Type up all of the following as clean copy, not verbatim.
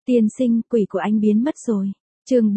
Tiên sinh, quỷ của anh biến mất rồi. Chương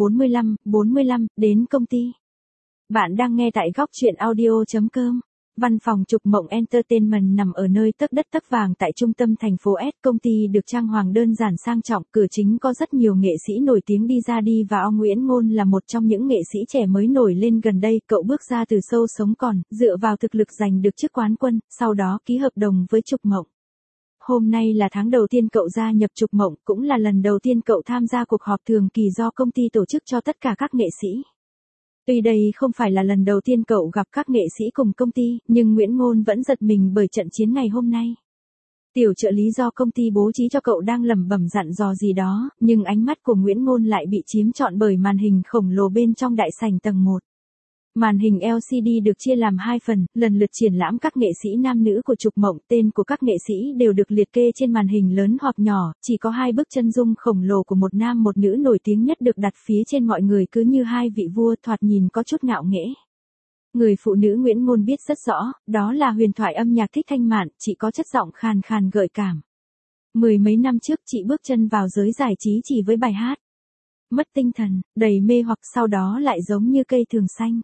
45, đến công ty. Bạn đang nghe tại góc truyện audio.com. Văn phòng Trục Mộng Entertainment nằm ở nơi tấc đất tấc vàng tại trung tâm thành phố S. Công ty được trang hoàng đơn giản sang trọng, cửa chính có rất nhiều nghệ sĩ nổi tiếng đi ra đi vào. Nguyễn Ngôn là một trong những nghệ sĩ trẻ mới nổi lên gần đây. Cậu bước ra từ show Sống Còn, dựa vào thực lực giành được chức quán quân, sau đó ký hợp đồng với Trục Mộng. Hôm nay là tháng đầu tiên cậu gia nhập Trục Mộng, cũng là lần đầu tiên cậu tham gia cuộc họp thường kỳ do công ty tổ chức cho tất cả các nghệ sĩ. Tuy đây không phải là lần đầu tiên cậu gặp các nghệ sĩ cùng công ty, nhưng Nguyễn Ngôn vẫn giật mình bởi trận chiến ngày hôm nay. Tiểu trợ lý do công ty bố trí cho cậu đang lẩm bẩm dặn dò gì đó, nhưng ánh mắt của Nguyễn Ngôn lại bị chiếm trọn bởi màn hình khổng lồ bên trong đại sảnh tầng 1. Màn hình LCD được chia làm 2 phần, lần lượt triển lãm các nghệ sĩ nam nữ của Trục Mộng. Tên của các nghệ sĩ đều được liệt kê trên màn hình lớn hoặc nhỏ, chỉ có 2 bức chân dung khổng lồ của một nam một nữ nổi tiếng nhất được đặt phía trên, mọi người cứ như 2 vị vua, thoạt nhìn có chút ngạo nghễ. Người phụ nữ Nguyễn Ngôn biết rất rõ, đó là huyền thoại âm nhạc Thích Thanh Mạn, chị có chất giọng khàn khàn gợi cảm. 10 mấy năm trước chị bước chân vào giới giải trí chỉ với bài hát Mất Tinh Thần, đầy mê hoặc, sau đó lại giống như cây thường xanh.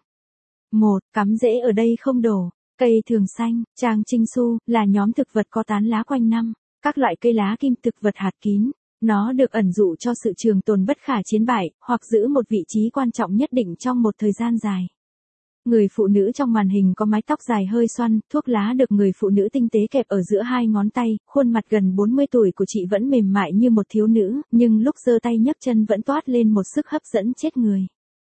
Cắm rễ ở đây không đổ. Cây thường xanh, Trang Trinh Xu, là nhóm thực vật có tán lá quanh năm, các loại cây lá kim, thực vật hạt kín. Nó được ẩn dụ cho sự trường tồn bất khả chiến bại, hoặc giữ một vị trí quan trọng nhất định trong một thời gian dài. Người phụ nữ trong màn hình có mái tóc dài hơi xoăn, thuốc lá được người phụ nữ tinh tế kẹp ở giữa 2 ngón tay, khuôn mặt gần 40 tuổi của chị vẫn mềm mại như một thiếu nữ, nhưng lúc giơ tay nhấc chân vẫn toát lên một sức hấp dẫn chết người.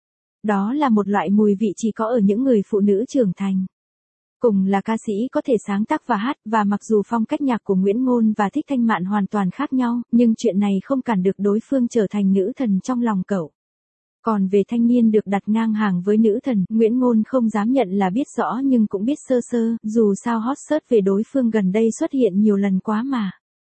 Đó là một loại mùi vị chỉ có ở những người phụ nữ trưởng thành. Cùng là ca sĩ có thể sáng tác và hát, và mặc dù phong cách nhạc của Nguyễn Ngôn và Thích Thanh Mạn hoàn toàn khác nhau, nhưng chuyện này không cản được đối phương trở thành nữ thần trong lòng cậu. Còn về thanh niên được đặt ngang hàng với nữ thần, Nguyễn Ngôn không dám nhận là biết rõ nhưng cũng biết sơ sơ, dù sao hot search về đối phương gần đây xuất hiện nhiều lần quá mà.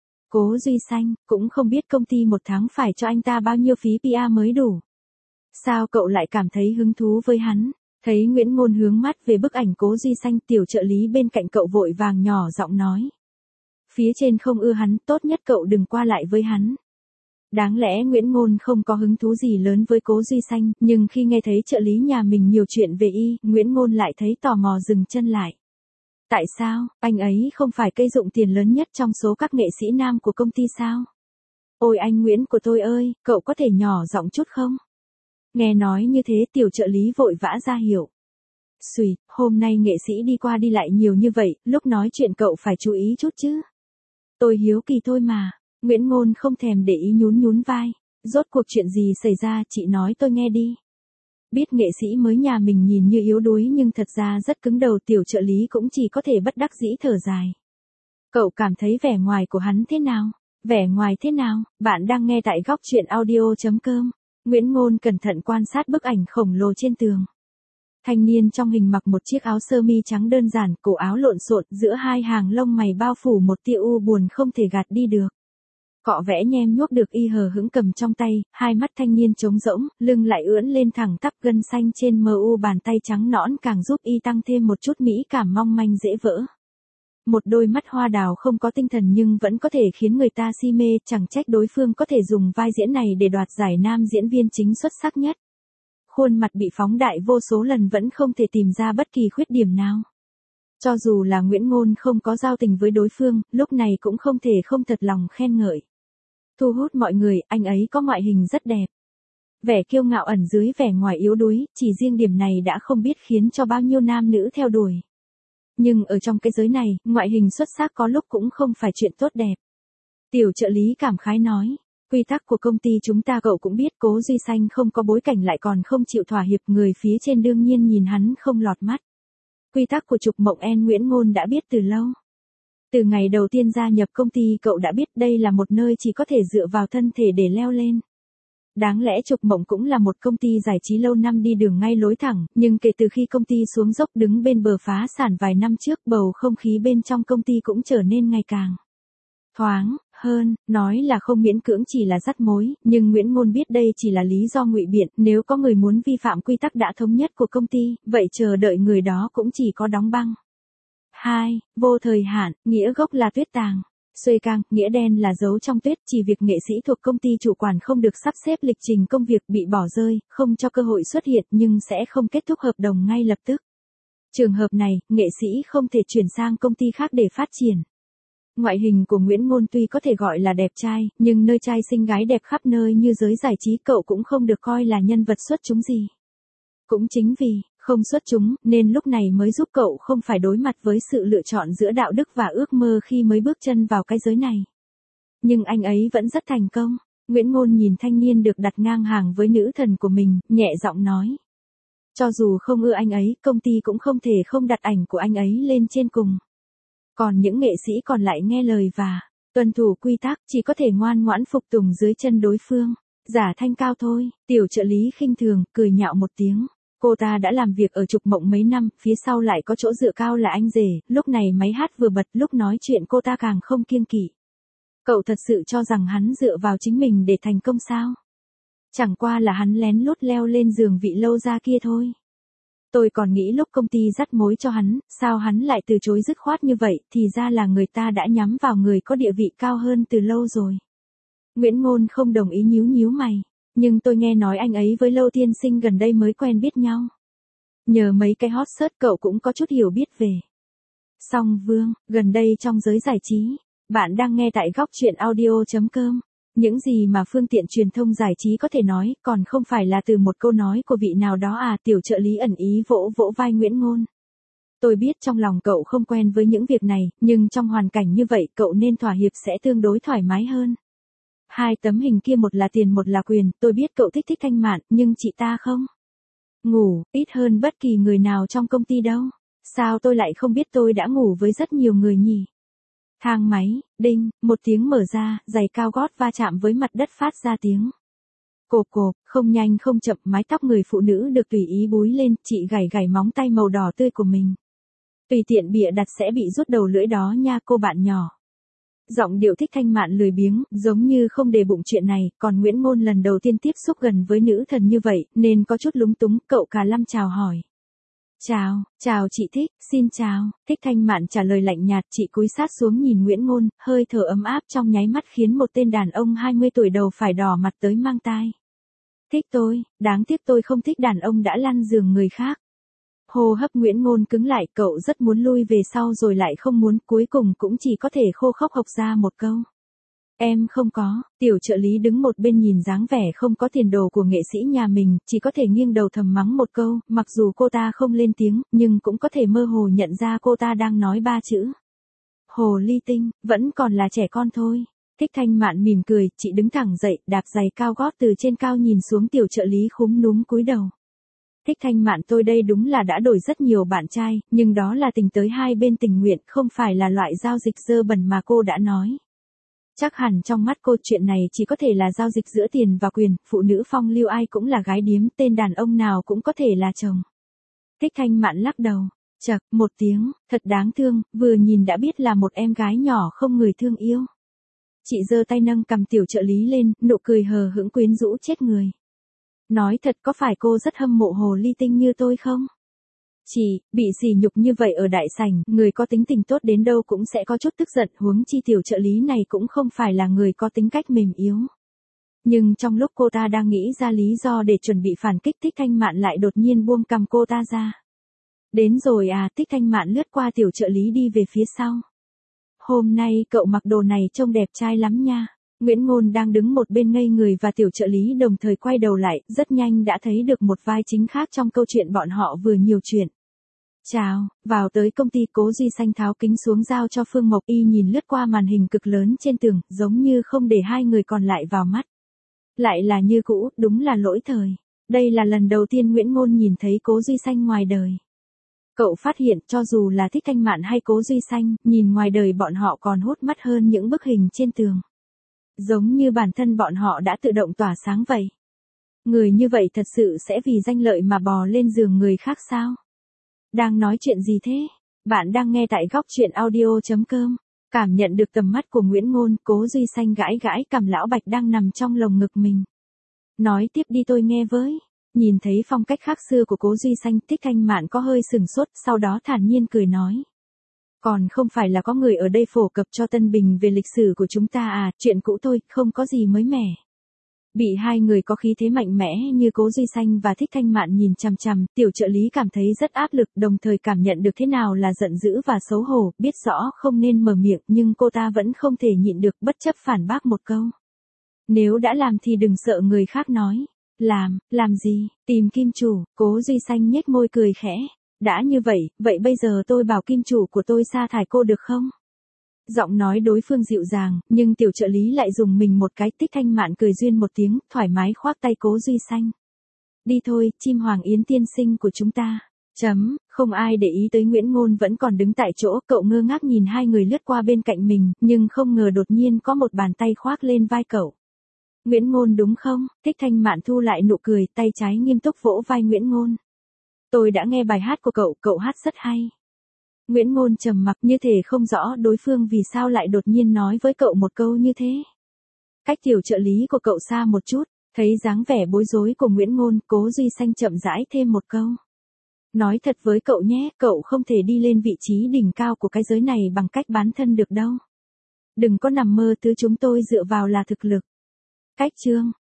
Cố Duy Xanh, cũng không biết công ty một tháng phải cho anh ta bao nhiêu phí PR mới đủ. Sao cậu lại cảm thấy hứng thú với hắn? Thấy Nguyễn Ngôn hướng mắt về bức ảnh Cố Duy Xanh, tiểu trợ lý bên cạnh cậu vội vàng nhỏ giọng nói. Phía trên không ưa hắn, tốt nhất cậu đừng qua lại với hắn. Đáng lẽ Nguyễn Ngôn không có hứng thú gì lớn với Cố Duy Xanh, nhưng khi nghe thấy trợ lý nhà mình nhiều chuyện về y, Nguyễn Ngôn lại thấy tò mò dừng chân lại. Tại sao, anh ấy không phải cây dụng tiền lớn nhất trong số các nghệ sĩ nam của công ty sao? Ôi anh Nguyễn của tôi ơi, cậu có thể nhỏ giọng chút không? Nghe nói như thế, tiểu trợ lý vội vã ra hiệu. Xùi, hôm nay nghệ sĩ đi qua đi lại nhiều như vậy, lúc nói chuyện cậu phải chú ý chút chứ. Tôi hiếu kỳ thôi mà. Nguyễn Ngôn không thèm để ý, nhún vai. Rốt cuộc chuyện gì xảy ra, chị nói tôi nghe đi. Biết nghệ sĩ mới nhà mình nhìn như yếu đuối nhưng thật ra rất cứng đầu, tiểu trợ lý cũng chỉ có thể bất đắc dĩ thở dài. Cậu cảm thấy vẻ ngoài của hắn thế nào? Vẻ ngoài thế nào? Bạn đang nghe tại góc truyện audio.com. Nguyễn Ngôn cẩn thận quan sát bức ảnh khổng lồ trên tường. Thanh niên trong hình mặc một chiếc áo sơ mi trắng đơn giản, cổ áo lộn xộn, giữa 2 hàng lông mày bao phủ một tia u buồn không thể gạt đi được. Cọ vẽ nhem nhuốc được y hờ hững cầm trong tay, 2 mắt thanh niên trống rỗng, lưng lại ưỡn lên thẳng tắp, gân xanh trên mu bàn tay trắng nõn càng giúp y tăng thêm một chút mỹ cảm mong manh dễ vỡ. Một đôi mắt hoa đào không có tinh thần nhưng vẫn có thể khiến người ta si mê, chẳng trách đối phương có thể dùng vai diễn này để đoạt giải nam diễn viên chính xuất sắc nhất. Khuôn mặt bị phóng đại vô số lần vẫn không thể tìm ra bất kỳ khuyết điểm nào. Cho dù là Nguyễn Ngôn không có giao tình với đối phương, lúc này cũng không thể không thật lòng khen ngợi. Thu hút mọi người, anh ấy có ngoại hình rất đẹp. Vẻ kiêu ngạo ẩn dưới vẻ ngoài yếu đuối, chỉ riêng điểm này đã không biết khiến cho bao nhiêu nam nữ theo đuổi. Nhưng ở trong cái giới này, ngoại hình xuất sắc có lúc cũng không phải chuyện tốt đẹp. Tiểu trợ lý cảm khái nói, quy tắc của công ty chúng ta cậu cũng biết, Cố Duy Xanh không có bối cảnh lại còn không chịu thỏa hiệp, người phía trên đương nhiên nhìn hắn không lọt mắt. Quy tắc của Trục Mộng Nguyễn Ngôn đã biết từ lâu. Từ ngày đầu tiên gia nhập công ty cậu đã biết đây là một nơi chỉ có thể dựa vào thân thể để leo lên. Đáng lẽ Trục Mộng cũng là một công ty giải trí lâu năm đi đường ngay lối thẳng, nhưng kể từ khi công ty xuống dốc đứng bên bờ phá sản vài năm trước, bầu không khí bên trong công ty cũng trở nên ngày càng thoáng hơn, nói là không miễn cưỡng chỉ là dắt mối, nhưng Nguyễn Ngôn biết đây chỉ là lý do ngụy biện, nếu có người muốn vi phạm quy tắc đã thống nhất của công ty, vậy chờ đợi người đó cũng chỉ có đóng băng. 2. Vô thời hạn, nghĩa gốc là tuyết tàng. Xuê cang, nghĩa đen là dấu trong tuyết, chỉ việc nghệ sĩ thuộc công ty chủ quản không được sắp xếp lịch trình công việc bị bỏ rơi, không cho cơ hội xuất hiện nhưng sẽ không kết thúc hợp đồng ngay lập tức. Trường hợp này, nghệ sĩ không thể chuyển sang công ty khác để phát triển. Ngoại hình của Nguyễn Ngôn tuy có thể gọi là đẹp trai, nhưng nơi trai xinh gái đẹp khắp nơi như giới giải trí cậu cũng không được coi là nhân vật xuất chúng gì. Cũng chính vì không xuất chúng nên lúc này mới giúp cậu không phải đối mặt với sự lựa chọn giữa đạo đức và ước mơ khi mới bước chân vào cái giới này. Nhưng anh ấy vẫn rất thành công. Nguyễn Ngôn nhìn thanh niên được đặt ngang hàng với nữ thần của mình, nhẹ giọng nói. Cho dù không ưa anh ấy, công ty cũng không thể không đặt ảnh của anh ấy lên trên cùng. Còn những nghệ sĩ còn lại nghe lời và tuân thủ quy tắc chỉ có thể ngoan ngoãn phục tùng dưới chân đối phương. Giả thanh cao thôi, tiểu trợ lý khinh thường, cười nhạo một tiếng. Cô ta đã làm việc ở Trục Mộng mấy năm, phía sau lại có chỗ dựa cao là anh rể, lúc này máy hát vừa bật, lúc nói chuyện cô ta càng không kiêng kỵ. Cậu thật sự cho rằng hắn dựa vào chính mình để thành công sao? Chẳng qua là hắn lén lút leo lên giường vị lâu gia kia thôi. Tôi còn nghĩ lúc công ty dắt mối cho hắn, sao hắn lại từ chối dứt khoát như vậy, thì ra là người ta đã nhắm vào người có địa vị cao hơn từ lâu rồi. Nguyễn Ngôn không đồng ý nhíu nhíu mày. Nhưng tôi nghe nói anh ấy với Lâu Tiên Sinh gần đây mới quen biết nhau. Nhờ mấy cái hot search cậu cũng có chút hiểu biết về. Song Vương, gần đây trong giới giải trí, bạn đang nghe tại góc truyện audio.com. Những gì mà phương tiện truyền thông giải trí có thể nói, còn không phải là từ một câu nói của vị nào đó à, tiểu trợ lý ẩn ý vỗ vỗ vai Nguyễn Ngôn. Tôi biết trong lòng cậu không quen với những việc này, nhưng trong hoàn cảnh như vậy cậu nên thỏa hiệp sẽ tương đối thoải mái hơn. Hai tấm hình kia một là tiền một là quyền, tôi biết cậu thích Thanh Mạn, nhưng chị ta không ngủ, ít hơn bất kỳ người nào trong công ty đâu. Sao tôi lại không biết tôi đã ngủ với rất nhiều người nhỉ? Thang máy, đinh, một tiếng mở ra, giày cao gót va chạm với mặt đất phát ra tiếng cộp cộp, không nhanh không chậm, mái tóc người phụ nữ được tùy ý búi lên, chị gảy gảy móng tay màu đỏ tươi của mình. Tùy tiện bịa đặt sẽ bị rút đầu lưỡi đó nha cô bạn nhỏ. Giọng điệu Thích Thanh Mạn lười biếng, giống như không để bụng chuyện này, còn Nguyễn Ngôn lần đầu tiên tiếp xúc gần với nữ thần như vậy, nên có chút lúng túng, cậu cả lăm chào hỏi. Chào chị Thích, xin chào. Thích Thanh Mạn trả lời lạnh nhạt, chị cúi sát xuống nhìn Nguyễn Ngôn, hơi thở ấm áp trong nháy mắt khiến một tên đàn ông 20 tuổi đầu phải đỏ mặt tới mang tai. Thích tôi, đáng tiếc tôi không thích đàn ông đã lăn giường người khác. Hô hấp Nguyễn Ngôn cứng lại, cậu rất muốn lui về sau rồi lại không muốn, cuối cùng cũng chỉ có thể khô khốc hộc ra một câu. Em không có, tiểu trợ lý đứng một bên nhìn dáng vẻ không có tiền đồ của nghệ sĩ nhà mình, chỉ có thể nghiêng đầu thầm mắng một câu, mặc dù cô ta không lên tiếng, nhưng cũng có thể mơ hồ nhận ra cô ta đang nói 3 chữ. Hồ ly tinh, vẫn còn là trẻ con thôi. Thích Thanh Mạn mỉm cười, chị đứng thẳng dậy, đạp giày cao gót từ trên cao nhìn xuống tiểu trợ lý khúm núm cúi đầu. Thích Thanh Mạn tôi đây đúng là đã đổi rất nhiều bạn trai, nhưng đó là tình tới hai bên tình nguyện, không phải là loại giao dịch dơ bẩn mà cô đã nói. Chắc hẳn trong mắt cô chuyện này chỉ có thể là giao dịch giữa tiền và quyền, phụ nữ phong lưu ai cũng là gái điếm, tên đàn ông nào cũng có thể là chồng. Thích Thanh Mạn lắc đầu, chậc, một tiếng, thật đáng thương, vừa nhìn đã biết là một em gái nhỏ không người thương yêu. Chị giơ tay nâng cầm tiểu trợ lý lên, nụ cười hờ hững quyến rũ chết người. Nói thật có phải cô rất hâm mộ hồ ly tinh như tôi không? Chị, bị sỉ nhục như vậy ở đại sảnh, người có tính tình tốt đến đâu cũng sẽ có chút tức giận, huống chi tiểu trợ lý này cũng không phải là người có tính cách mềm yếu. Nhưng trong lúc cô ta đang nghĩ ra lý do để chuẩn bị phản kích, Thích Thanh Mạn lại đột nhiên buông cầm cô ta ra. Đến rồi à, Thích Thanh Mạn lướt qua tiểu trợ lý đi về phía sau. Hôm nay cậu mặc đồ này trông đẹp trai lắm nha. Nguyễn Ngôn đang đứng một bên ngây người và tiểu trợ lý đồng thời quay đầu lại, rất nhanh đã thấy được một vai chính khác trong câu chuyện bọn họ vừa nhiều chuyện. Chào, vào tới công ty Cố Duy Xanh tháo kính xuống giao cho Phương Mộc Y nhìn lướt qua màn hình cực lớn trên tường, giống như không để hai người còn lại vào mắt. Lại là như cũ, đúng là lỗi thời. Đây là lần đầu tiên Nguyễn Ngôn nhìn thấy Cố Duy Xanh ngoài đời. Cậu phát hiện cho dù là Thích Thanh Mạn hay Cố Duy Xanh, nhìn ngoài đời bọn họ còn hút mắt hơn những bức hình trên tường. Giống như bản thân bọn họ đã tự động tỏa sáng vậy. Người như vậy thật sự sẽ vì danh lợi mà bò lên giường người khác sao? Đang nói chuyện gì thế? Bạn đang nghe tại góc truyện audio.com. Cảm nhận được tầm mắt của Nguyễn Ngôn, Cố Duy Xanh gãi gãi cằm lão bạch đang nằm trong lồng ngực mình. Nói tiếp đi tôi nghe với. Nhìn thấy phong cách khác xưa của Cố Duy Xanh, Thích Thanh Mạn có hơi sừng sốt, sau đó thản nhiên cười nói. Còn không phải là có người ở đây phổ cập cho Tân Bình về lịch sử của chúng ta à, chuyện cũ thôi, không có gì mới mẻ. Bị hai người có khí thế mạnh mẽ như Cố Duy Xanh và Thích Thanh Mạn nhìn chằm chằm, tiểu trợ lý cảm thấy rất áp lực, đồng thời cảm nhận được thế nào là giận dữ và xấu hổ, biết rõ không nên mở miệng nhưng cô ta vẫn không thể nhịn được, bất chấp phản bác một câu. Nếu đã làm thì đừng sợ người khác nói. Làm gì, tìm kim chủ, Cố Duy Xanh nhếch môi cười khẽ. Đã như vậy, vậy bây giờ tôi bảo kim chủ của tôi sa thải cô được không? Giọng nói đối phương dịu dàng, nhưng tiểu trợ lý lại dùng mình một cái. Thích Thanh Mạn cười duyên một tiếng, thoải mái khoác tay Cố Duy Xanh. Đi thôi, chim hoàng yến tiên sinh của chúng ta. Không ai để ý tới Nguyễn Ngôn vẫn còn đứng tại chỗ, cậu ngơ ngác nhìn hai người lướt qua bên cạnh mình, nhưng không ngờ đột nhiên có một bàn tay khoác lên vai cậu. Nguyễn Ngôn đúng không? Thích Thanh Mạn thu lại nụ cười, tay trái nghiêm túc vỗ vai Nguyễn Ngôn. Tôi đã nghe bài hát của cậu hát rất hay. Nguyễn Ngôn trầm mặc như thể không rõ đối phương vì sao lại đột nhiên nói với cậu một câu như thế. Cách tiểu trợ lý của cậu xa một chút, thấy dáng vẻ bối rối của Nguyễn Ngôn, Cố Duy Xanh chậm rãi thêm một câu. Nói thật với cậu nhé, cậu không thể đi lên vị trí đỉnh cao của cái giới này bằng cách bán thân được đâu. Đừng có nằm mơ, thứ chúng tôi dựa vào là thực lực. Cách chương